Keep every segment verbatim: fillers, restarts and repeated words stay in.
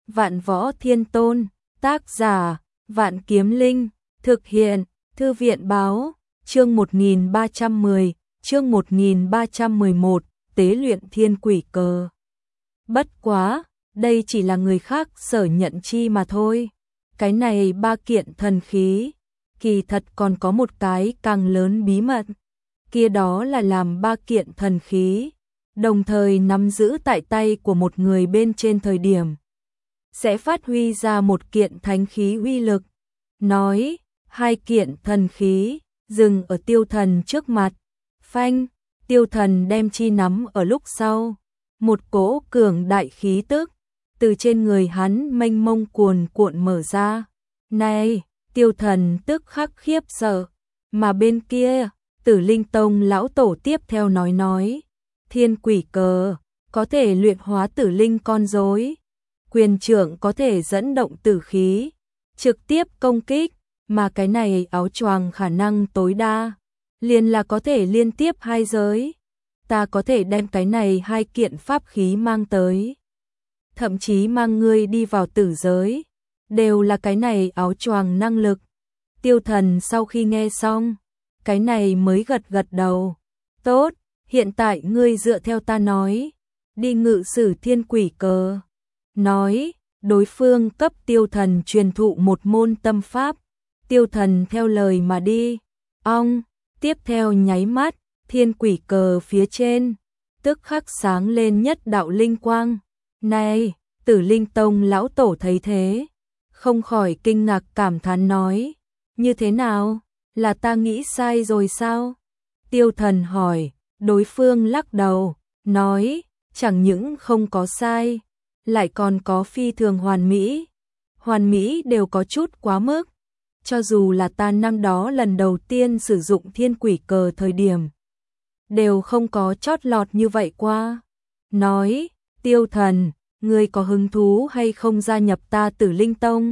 Vạn Võ Thiên Tôn, tác giả, Vạn Kiếm Linh, thực hiện, Thư viện báo, chương một nghìn ba trăm mười, chương một nghìn ba trăm mười một, tế luyện thiên quỷ cờ. Bất quá, đây chỉ là người khác sở nhận chi mà thôi. Cái này ba kiện thần khí, kỳ thật còn có một cái càng lớn bí mật. Kia đó là làm ba kiện thần khí, đồng thời nắm giữ tại tay của một người bên trên thời điểm, sẽ phát huy ra một kiện thánh khí uy lực. Nói, hai kiện thần khí, dừng ở Tiêu Thần trước mặt. Phanh, Tiêu Thần đem chi nắm ở lúc sau. Một cỗ cường đại khí tức, từ trên người hắn mênh mông cuồn cuộn mở ra. Này, Tiêu Thần tức khắc khiếp sợ. Mà bên kia, Tử Linh Tông lão tổ tiếp theo nói nói. Thiên quỷ cờ, có thể luyện hóa tử linh con rối. Quyền trưởng có thể dẫn động tử khí, trực tiếp công kích, mà cái này áo choàng khả năng tối đa, liền là có thể liên tiếp hai giới. Ta có thể đem cái này hai kiện pháp khí mang tới, thậm chí mang ngươi đi vào tử giới, đều là cái này áo choàng năng lực. Tiêu Thần sau khi nghe xong, cái này mới gật gật đầu. Tốt, hiện tại ngươi dựa theo ta nói, đi ngự sử thiên quỷ cờ. Nói, đối phương cấp Tiêu Thần truyền thụ một môn tâm pháp. Tiêu Thần theo lời mà đi. Ong, tiếp theo nháy mắt, thiên quỷ cờ phía trên, tức khắc sáng lên nhất đạo linh quang. Này, Tử Linh Tông lão tổ thấy thế, không khỏi kinh ngạc cảm thán nói. Như thế nào? Là ta nghĩ sai rồi sao? Tiêu Thần hỏi, đối phương lắc đầu, nói, chẳng những không có sai, lại còn có phi thường hoàn mỹ. Hoàn mỹ đều có chút quá mức. Cho dù là ta năm đó lần đầu tiên sử dụng thiên quỷ cờ thời điểm, đều không có chót lọt như vậy qua. Nói, Tiêu Thần, ngươi có hứng thú hay không gia nhập ta Tử Linh Tông?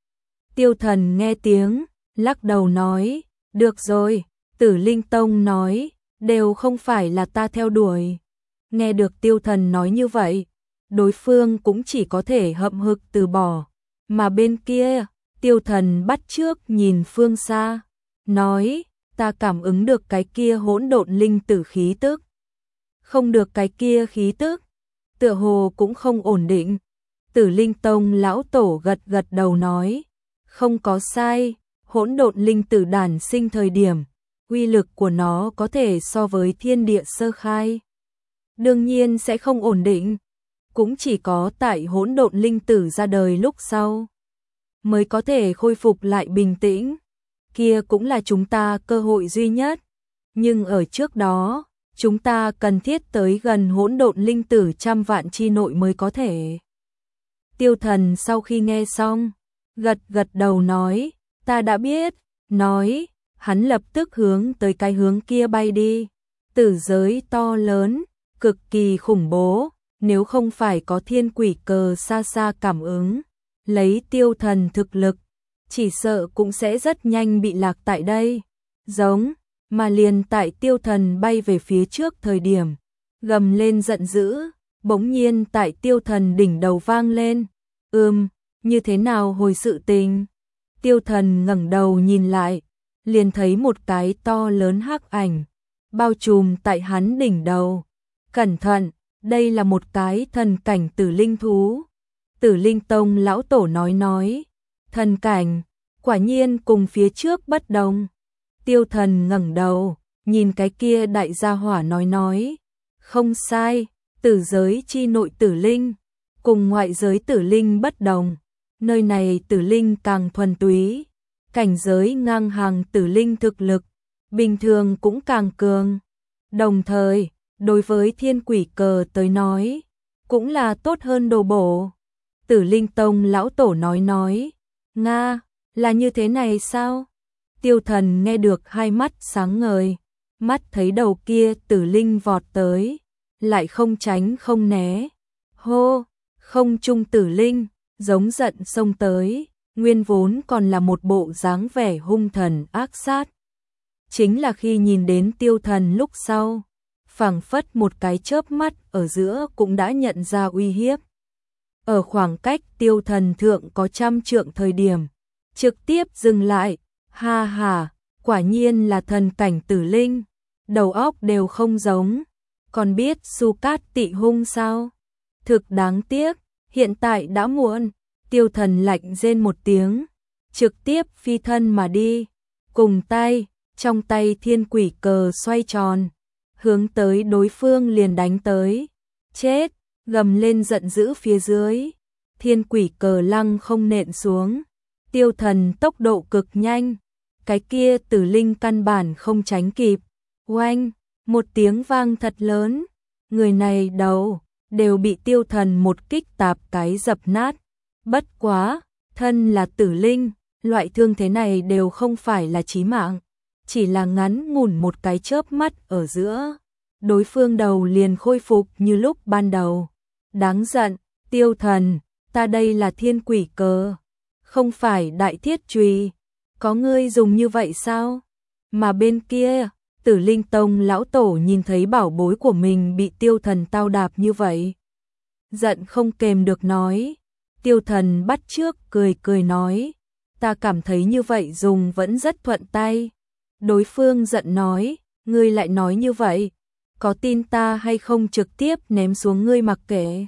Tiêu Thần nghe tiếng, lắc đầu nói, được rồi. Tử Linh Tông nói, đều không phải là ta theo đuổi. Nghe được Tiêu Thần nói như vậy, đối phương cũng chỉ có thể hậm hực từ bỏ. Mà bên kia, Tiêu Thần bắt trước nhìn phương xa, nói, ta cảm ứng được cái kia hỗn độn linh tử khí tức. Không được cái kia khí tức, tựa hồ cũng không ổn định. Tử Linh Tông lão tổ gật gật đầu nói, không có sai, hỗn độn linh tử đản sinh thời điểm, uy lực của nó có thể so với thiên địa sơ khai. Đương nhiên sẽ không ổn định, cũng chỉ có tại hỗn độn linh tử ra đời lúc sau, mới có thể khôi phục lại bình tĩnh. Kia cũng là chúng ta cơ hội duy nhất. Nhưng ở trước đó, chúng ta cần thiết tới gần hỗn độn linh tử trăm vạn chi nội mới có thể. Tiêu Thần sau khi nghe xong, gật gật đầu nói, ta đã biết. Nói, hắn lập tức hướng tới cái hướng kia bay đi. Tử giới to lớn, cực kỳ khủng bố, nếu không phải có thiên quỷ cờ xa xa cảm ứng, lấy Tiêu Thần thực lực, chỉ sợ cũng sẽ rất nhanh bị lạc tại đây. Giống, mà liền tại Tiêu Thần bay về phía trước thời điểm, gầm lên giận dữ, bỗng nhiên tại Tiêu Thần đỉnh đầu vang lên. Ừm, như thế nào hồi sự tình? Tiêu Thần ngẩng đầu nhìn lại, liền thấy một cái to lớn hắc ảnh, bao trùm tại hắn đỉnh đầu. Cẩn thận, đây là một cái thần cảnh tử linh thú. Tử Linh Tông lão tổ nói nói, thần cảnh, quả nhiên cùng phía trước bất đồng. Tiêu Thần ngẩng đầu, nhìn cái kia đại gia hỏa nói nói, không sai, tử giới chi nội tử linh, cùng ngoại giới tử linh bất đồng. Nơi này tử linh càng thuần túy, cảnh giới ngang hàng tử linh thực lực, bình thường cũng càng cường. Đồng thời, đối với thiên quỷ cờ tới nói, cũng là tốt hơn đồ bổ. Tử Linh Tông lão tổ nói nói, Nga, là như thế này sao? Tiêu Thần nghe được hai mắt sáng ngời, mắt thấy đầu kia tử linh vọt tới, lại không tránh không né. Hô, không trung tử linh, giống giận xông tới, nguyên vốn còn là một bộ dáng vẻ hung thần ác sát. Chính là khi nhìn đến Tiêu Thần lúc sau, phảng phất một cái chớp mắt ở giữa cũng đã nhận ra uy hiếp. ở khoảng cách Tiêu Thần thượng có trăm trượng thời điểm, trực tiếp dừng lại, ha ha, quả nhiên là thần cảnh tử linh, đầu óc đều không giống, còn biết Su Cát Tị hung sao? Thực đáng tiếc, hiện tại đã muộn. Tiêu Thần lạnh rên một tiếng, trực tiếp phi thân mà đi, cùng tay, trong tay thiên quỷ cờ xoay tròn, hướng tới đối phương liền đánh tới. Chết, gầm lên giận dữ phía dưới, thiên quỷ cờ lăng không nện xuống. Tiêu Thần tốc độ cực nhanh, cái kia tử linh căn bản không tránh kịp. Oanh, một tiếng vang thật lớn, người này đầu đều bị Tiêu Thần một kích tạp cái dập nát. Bất quá, thân là tử linh, loại thương thế này đều không phải là chí mạng, chỉ là ngắn ngủn một cái chớp mắt ở giữa, đối phương đầu liền khôi phục như lúc ban đầu. Đáng giận, Tiêu Thần, ta đây là thiên quỷ cờ, không phải đại thiết chùy, có ngươi dùng như vậy sao? Mà bên kia, Tử Linh Tông lão tổ nhìn thấy bảo bối của mình bị Tiêu Thần tao đạp như vậy, giận không kềm được nói. Tiêu Thần bắt trước cười cười nói, ta cảm thấy như vậy dùng vẫn rất thuận tay. Đối phương giận nói, ngươi lại nói như vậy, có tin ta hay không trực tiếp ném xuống ngươi mặc kệ.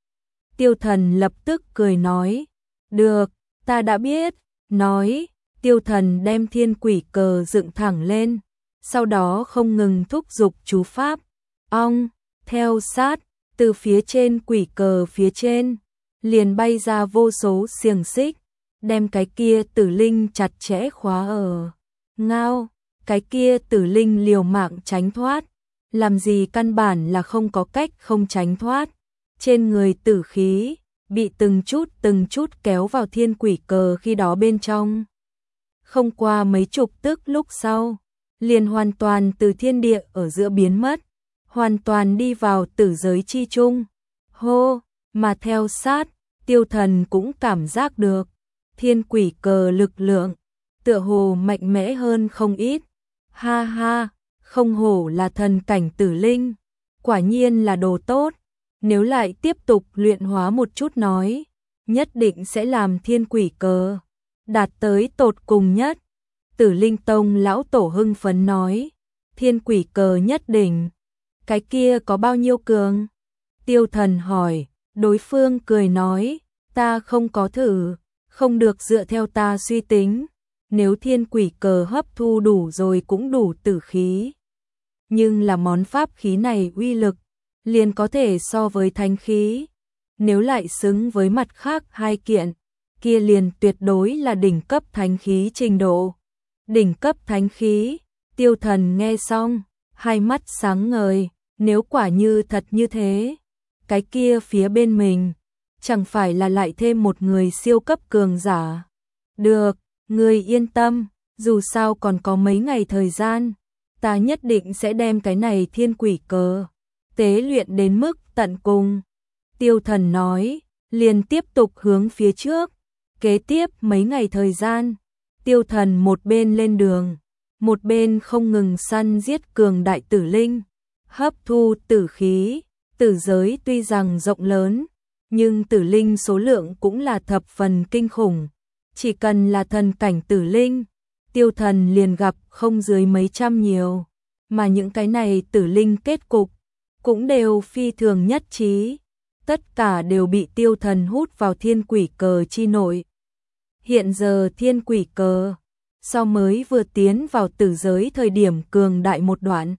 Tiêu Thần lập tức cười nói, được, ta đã biết. Nói, Tiêu Thần đem thiên quỷ cờ dựng thẳng lên, sau đó không ngừng thúc giục chú pháp. Ong, theo sát, từ phía trên quỷ cờ phía trên, liền bay ra vô số xiềng xích, đem cái kia tử linh chặt chẽ khóa ở. Ngao, cái kia tử linh liều mạng tránh thoát, làm gì căn bản là không có cách không tránh thoát. Trên người tử khí, bị từng chút từng chút kéo vào thiên quỷ cờ khi đó bên trong. Không qua mấy chục tức lúc sau, liền hoàn toàn từ thiên địa ở giữa biến mất, hoàn toàn đi vào tử giới chi trung. Hô, mà theo sát, Tiêu Thần cũng cảm giác được, thiên quỷ cờ lực lượng, tựa hồ mạnh mẽ hơn không ít. Ha ha, không hổ là thần cảnh tử linh, quả nhiên là đồ tốt, nếu lại tiếp tục luyện hóa một chút nói, nhất định sẽ làm thiên quỷ cờ đạt tới tột cùng nhất. Tử Linh Tông lão tổ hưng phấn nói, thiên quỷ cờ nhất định, cái kia có bao nhiêu cường? Tiêu Thần hỏi, đối phương cười nói, ta không có thử, không được dựa theo ta suy tính, nếu thiên quỷ cờ hấp thu đủ rồi cũng đủ tử khí. Nhưng là món pháp khí này uy lực, liền có thể so với thánh khí, nếu lại xứng với mặt khác hai kiện, kia liền tuyệt đối là đỉnh cấp thánh khí trình độ. Đỉnh cấp thánh khí, Tiêu Thần nghe xong, hai mắt sáng ngời, nếu quả như thật như thế, cái kia phía bên mình, chẳng phải là lại thêm một người siêu cấp cường giả. Được, ngươi yên tâm, dù sao còn có mấy ngày thời gian, ta nhất định sẽ đem cái này thiên quỷ cờ tế luyện đến mức tận cùng. Tiêu Thần nói, liền tiếp tục hướng phía trước. Kế tiếp mấy ngày thời gian, Tiêu Thần một bên lên đường, một bên không ngừng săn giết cường đại tử linh, hấp thu tử khí. Tử giới tuy rằng rộng lớn, nhưng tử linh số lượng cũng là thập phần kinh khủng. Chỉ cần là thần cảnh tử linh, Tiêu Thần liền gặp không dưới mấy trăm nhiều, mà những cái này tử linh kết cục cũng đều phi thường nhất trí, tất cả đều bị Tiêu Thần hút vào thiên quỷ cờ chi nội. Hiện giờ thiên quỷ cờ, so mới vừa tiến vào tử giới thời điểm cường đại một đoạn.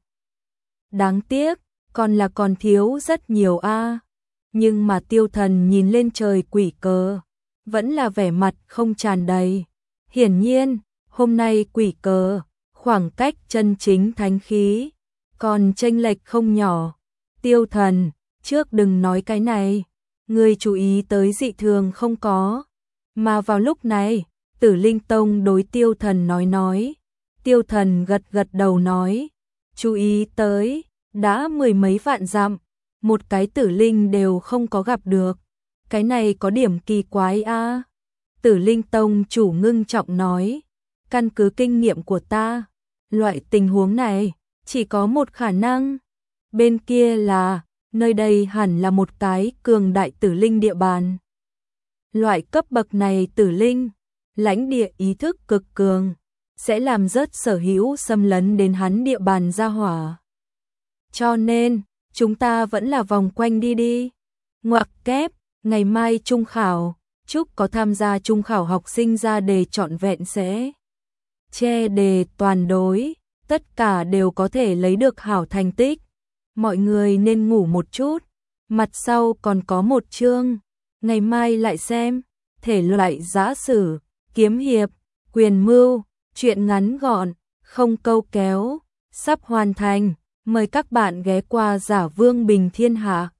Đáng tiếc, còn là còn thiếu rất nhiều a. Nhưng mà Tiêu Thần nhìn lên trời quỷ cờ, vẫn là vẻ mặt không tràn đầy. Hiển nhiên, hôm nay quỷ cờ, khoảng cách chân chính thánh khí, còn chênh lệch không nhỏ. Tiêu Thần, trước đừng nói cái này, ngươi chú ý tới dị thường không có. Mà vào lúc này, Tử Linh Tông đối Tiêu Thần nói nói. Tiêu Thần gật gật đầu nói, chú ý tới, đã mười mấy vạn dặm, một cái tử linh đều không có gặp được. Cái này có điểm kỳ quái a. Tử Linh Tông chủ ngưng trọng nói, căn cứ kinh nghiệm của ta, loại tình huống này chỉ có một khả năng. Bên kia là, nơi đây hẳn là một cái cường đại tử linh địa bàn. Loại cấp bậc này tử linh, lãnh địa ý thức cực cường, sẽ làm rớt sở hữu xâm lấn đến hắn địa bàn gia hỏa. Cho nên, chúng ta vẫn là vòng quanh đi đi. Ngoặc kép, ngày mai trung khảo, chúc có tham gia trung khảo học sinh ra đề trọn vẹn sẽ che đề toàn đối, tất cả đều có thể lấy được hảo thành tích. Mọi người nên ngủ một chút, mặt sau còn có một chương, ngày mai lại xem, thể loại giã sử, kiếm hiệp, quyền mưu, truyện ngắn gọn, không câu kéo, sắp hoàn thành, mời các bạn ghé qua Giả Vương Bình Thiên Hạ.